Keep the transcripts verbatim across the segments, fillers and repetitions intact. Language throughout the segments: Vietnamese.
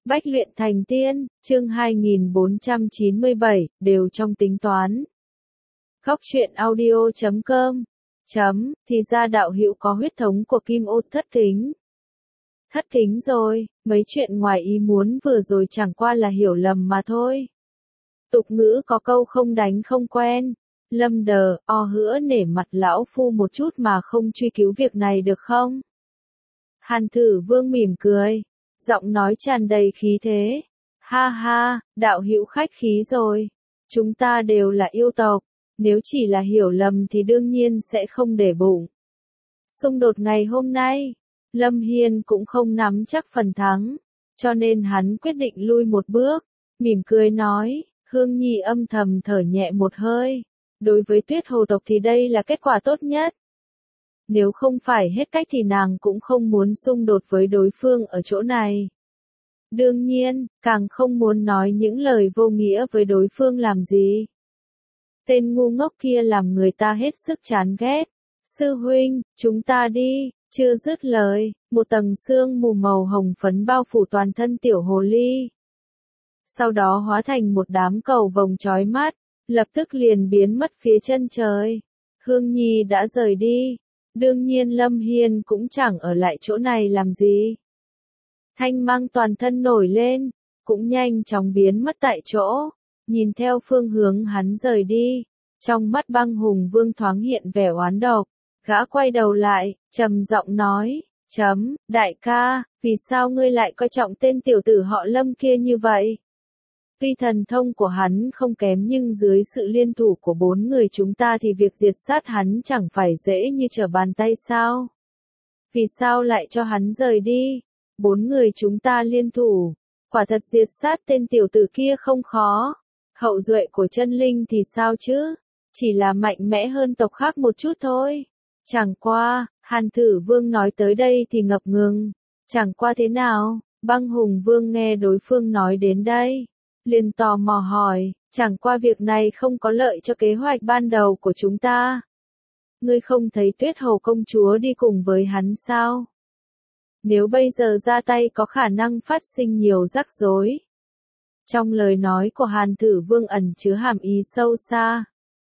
Bách luyện thành tiên, chương hai nghìn bốn trăm chín mươi bảy, đều trong tính toán. Góc truyện audio chấm com chấm, thì ra đạo hữu có huyết thống của Kim Ô thất kính. Thất kính rồi, mấy chuyện ngoài ý muốn vừa rồi chẳng qua là hiểu lầm mà thôi. Tục ngữ có câu không đánh không quen. Lâm đờ, o hữa nể mặt lão phu một chút mà không truy cứu việc này được không? Hàn Thử Vương mỉm cười, giọng nói tràn đầy khí thế. Ha ha, đạo hữu khách khí rồi. Chúng ta đều là yêu tộc, nếu chỉ là hiểu lầm thì đương nhiên sẽ không để bụng. Xung đột ngày hôm nay, Lâm Hiên cũng không nắm chắc phần thắng, cho nên hắn quyết định lui một bước, mỉm cười nói, Hương Nhi âm thầm thở nhẹ một hơi. Đối với Tuyết Hồ tộc thì đây là kết quả tốt nhất. Nếu không phải hết cách thì nàng cũng không muốn xung đột với đối phương ở chỗ này. Đương nhiên, càng không muốn nói những lời vô nghĩa với đối phương làm gì. Tên ngu ngốc kia làm người ta hết sức chán ghét. Sư huynh, chúng ta đi, chưa dứt lời, một tầng sương mù màu hồng phấn bao phủ toàn thân tiểu hồ ly. Sau đó hóa thành một đám cầu vồng chói mắt, lập tức liền biến mất phía chân trời. Hương Nhi đã rời đi. Đương nhiên Lâm Hiên cũng chẳng ở lại chỗ này làm gì. Thanh mang toàn thân nổi lên, cũng nhanh chóng biến mất tại chỗ. Nhìn theo phương hướng hắn rời đi, trong mắt Băng Hùng Vương thoáng hiện vẻ oán độc. Gã quay đầu lại, trầm giọng nói, chấm, đại ca, vì sao ngươi lại coi trọng tên tiểu tử họ Lâm kia như vậy? Tuy thần thông của hắn không kém nhưng dưới sự liên thủ của bốn người chúng ta thì việc diệt sát hắn chẳng phải dễ như trở bàn tay sao? Vì sao lại cho hắn rời đi? Bốn người chúng ta liên thủ, quả thật diệt sát tên tiểu tử kia không khó. Hậu duệ của chân linh thì sao chứ? Chỉ là mạnh mẽ hơn tộc khác một chút thôi. Chẳng qua, Hàn Thử Vương nói tới đây thì ngập ngừng. Chẳng qua thế nào? Băng Hùng Vương nghe đối phương nói đến đây, liền tò mò hỏi, chẳng qua việc này không có lợi cho kế hoạch ban đầu của chúng ta. Ngươi không thấy Tuyết Hồ công chúa đi cùng với hắn sao? Nếu bây giờ ra tay có khả năng phát sinh nhiều rắc rối. Trong lời nói của Hàn Thử Vương ẩn chứa hàm ý sâu xa.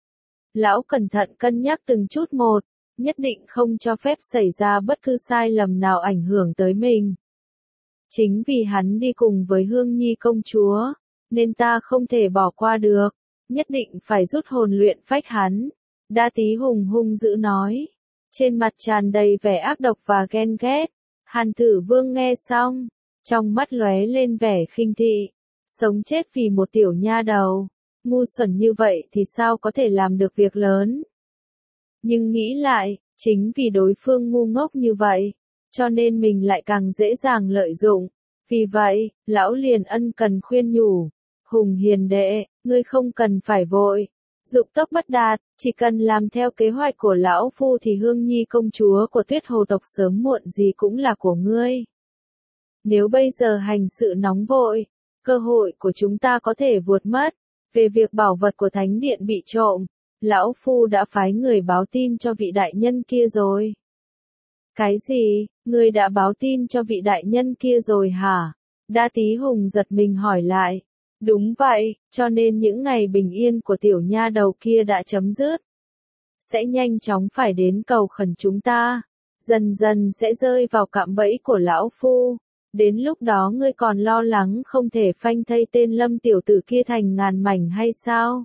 Lão cẩn thận cân nhắc từng chút một, nhất định không cho phép xảy ra bất cứ sai lầm nào ảnh hưởng tới mình. Chính vì hắn đi cùng với Hương Nhi công chúa, nên ta không thể bỏ qua được, nhất định phải rút hồn luyện phách hắn. Đa Tý hùng hung dữ nói, trên mặt tràn đầy vẻ ác độc và ghen ghét. Hàn Thử Vương nghe xong, trong mắt lóe lên vẻ khinh thị, sống chết vì một tiểu nha đầu, ngu xuẩn như vậy thì sao có thể làm được việc lớn. Nhưng nghĩ lại, chính vì đối phương ngu ngốc như vậy, cho nên mình lại càng dễ dàng lợi dụng. Vì vậy, lão liền ân cần khuyên nhủ, Hùng hiền đệ, ngươi không cần phải vội, dục tốc bất đạt, chỉ cần làm theo kế hoạch của lão phu thì Hương Nhi công chúa của Tuyết Hồ tộc sớm muộn gì cũng là của ngươi. Nếu bây giờ hành sự nóng vội, cơ hội của chúng ta có thể vụt mất. Về việc bảo vật của thánh điện bị trộm, lão phu đã phái người báo tin cho vị đại nhân kia rồi. Cái gì, ngươi đã báo tin cho vị đại nhân kia rồi hả? Đa Tý Hùng giật mình hỏi lại. Đúng vậy, cho nên những ngày bình yên của tiểu nha đầu kia đã chấm dứt. Sẽ nhanh chóng phải đến cầu khẩn chúng ta. Dần dần sẽ rơi vào cạm bẫy của lão phu. Đến lúc đó ngươi còn lo lắng không thể phanh thây tên Lâm tiểu tử kia thành ngàn mảnh hay sao?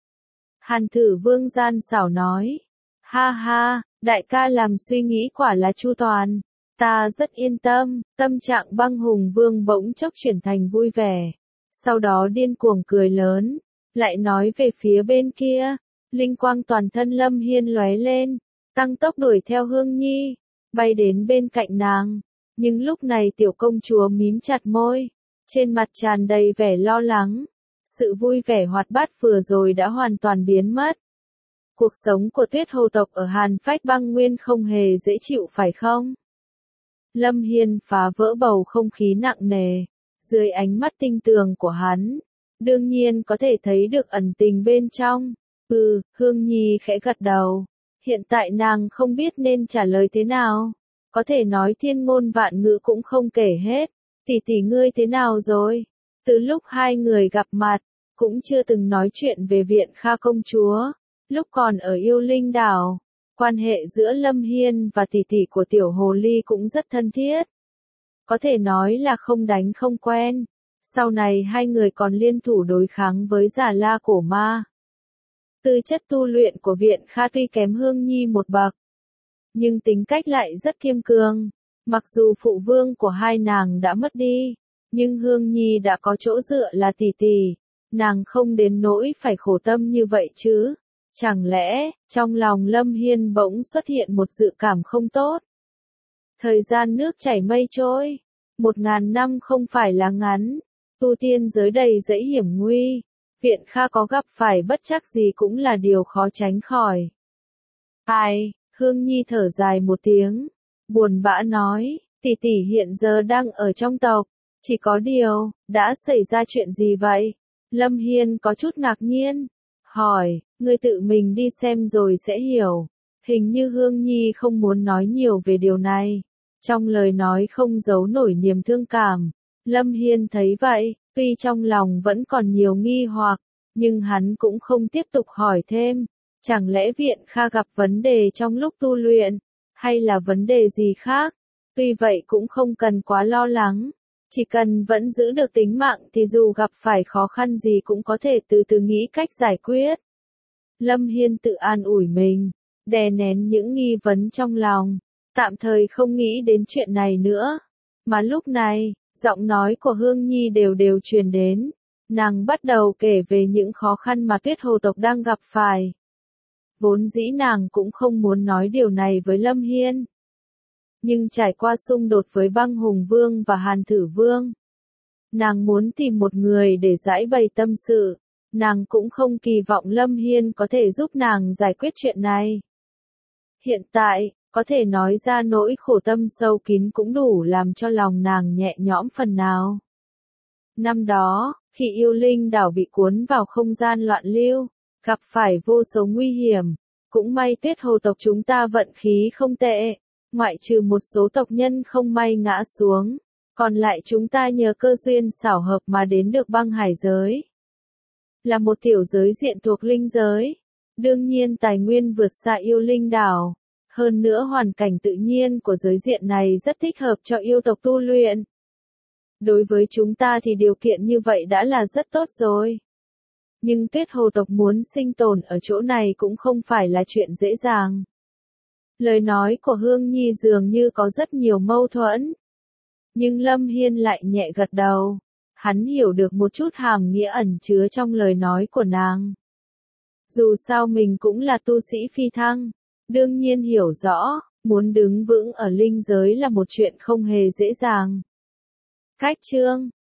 Hàn Thử Vương gian xảo nói. Ha ha, đại ca làm suy nghĩ quả là chu toàn. Ta rất yên tâm. Tâm trạng Băng Hùng Vương bỗng chốc chuyển thành vui vẻ. Sau đó điên cuồng cười lớn, lại nói về phía bên kia, linh quang toàn thân Lâm Hiên lóe lên, tăng tốc đuổi theo Hương Nhi, bay đến bên cạnh nàng. Nhưng lúc này tiểu công chúa mím chặt môi, trên mặt tràn đầy vẻ lo lắng. Sự vui vẻ hoạt bát vừa rồi đã hoàn toàn biến mất. Cuộc sống của Tuyết Hồ tộc ở Hàn Phách Băng Nguyên không hề dễ chịu phải không? Lâm Hiên phá vỡ bầu không khí nặng nề. Dưới ánh mắt tinh tường của hắn, đương nhiên có thể thấy được ẩn tình bên trong. Ừ, Hương Nhi khẽ gật đầu. Hiện tại nàng không biết nên trả lời thế nào. Có thể nói thiên ngôn vạn ngữ cũng không kể hết. tỷ tỷ ngươi thế nào rồi? Từ lúc hai người gặp mặt, cũng chưa từng nói chuyện về Viện Kha công chúa. Lúc còn ở Yêu Linh đảo, quan hệ giữa Lâm Hiên và tỷ tỷ của tiểu hồ ly cũng rất thân thiết. Có thể nói là không đánh không quen. Sau này hai người còn liên thủ đối kháng với Già La Cổ Ma. Tư chất tu luyện của Viện Kha tuy kém Hương Nhi một bậc, nhưng tính cách lại rất kiên cường. Mặc dù phụ vương của hai nàng đã mất đi, nhưng Hương Nhi đã có chỗ dựa là tỷ tỷ, nàng không đến nỗi phải khổ tâm như vậy chứ. Chẳng lẽ, trong lòng Lâm Hiên bỗng xuất hiện một dự cảm không tốt? Thời gian nước chảy mây trôi, một ngàn năm không phải là ngắn, tu tiên giới đầy dẫy hiểm nguy, Viện Kha có gặp phải bất trắc gì cũng là điều khó tránh khỏi. Ai, Hương Nhi thở dài một tiếng, buồn bã nói, tỷ tỷ hiện giờ đang ở trong tộc, chỉ có điều, đã xảy ra chuyện gì vậy? Lâm Hiên có chút ngạc nhiên, hỏi, ngươi tự mình đi xem rồi sẽ hiểu. Hình như Hương Nhi không muốn nói nhiều về điều này, trong lời nói không giấu nổi niềm thương cảm. Lâm Hiên thấy vậy, tuy trong lòng vẫn còn nhiều nghi hoặc, nhưng hắn cũng không tiếp tục hỏi thêm. Chẳng lẽ Viện Kha gặp vấn đề trong lúc tu luyện, hay là vấn đề gì khác? Tuy vậy cũng không cần quá lo lắng, chỉ cần vẫn giữ được tính mạng thì dù gặp phải khó khăn gì cũng có thể từ từ nghĩ cách giải quyết. Lâm Hiên tự an ủi mình, đè nén những nghi vấn trong lòng, tạm thời không nghĩ đến chuyện này nữa. Mà lúc này, giọng nói của Hương Nhi đều đều truyền đến, nàng bắt đầu kể về những khó khăn mà Tuyết Hồ tộc đang gặp phải. Vốn dĩ nàng cũng không muốn nói điều này với Lâm Hiên. Nhưng trải qua xung đột với Băng Hùng Vương và Hàn Thử Vương, nàng muốn tìm một người để giải bày tâm sự. Nàng cũng không kỳ vọng Lâm Hiên có thể giúp nàng giải quyết chuyện này. Hiện tại, có thể nói ra nỗi khổ tâm sâu kín cũng đủ làm cho lòng nàng nhẹ nhõm phần nào. Năm đó, khi Yêu Linh đảo bị cuốn vào không gian loạn lưu, gặp phải vô số nguy hiểm, cũng may Tuyết Hồ tộc chúng ta vận khí không tệ, ngoại trừ một số tộc nhân không may ngã xuống, còn lại chúng ta nhờ cơ duyên xảo hợp mà đến được Băng Hải giới. Là một tiểu giới diện thuộc linh giới, đương nhiên tài nguyên vượt xa Yêu Linh đảo, hơn nữa hoàn cảnh tự nhiên của giới diện này rất thích hợp cho yêu tộc tu luyện. Đối với chúng ta thì điều kiện như vậy đã là rất tốt rồi. Nhưng Tuyết Hồ tộc muốn sinh tồn ở chỗ này cũng không phải là chuyện dễ dàng. Lời nói của Hương Nhi dường như có rất nhiều mâu thuẫn. Nhưng Lâm Hiên lại nhẹ gật đầu. Hắn hiểu được một chút hàm nghĩa ẩn chứa trong lời nói của nàng. Dù sao mình cũng là tu sĩ phi thăng, đương nhiên hiểu rõ, muốn đứng vững ở linh giới là một chuyện không hề dễ dàng. Cách chương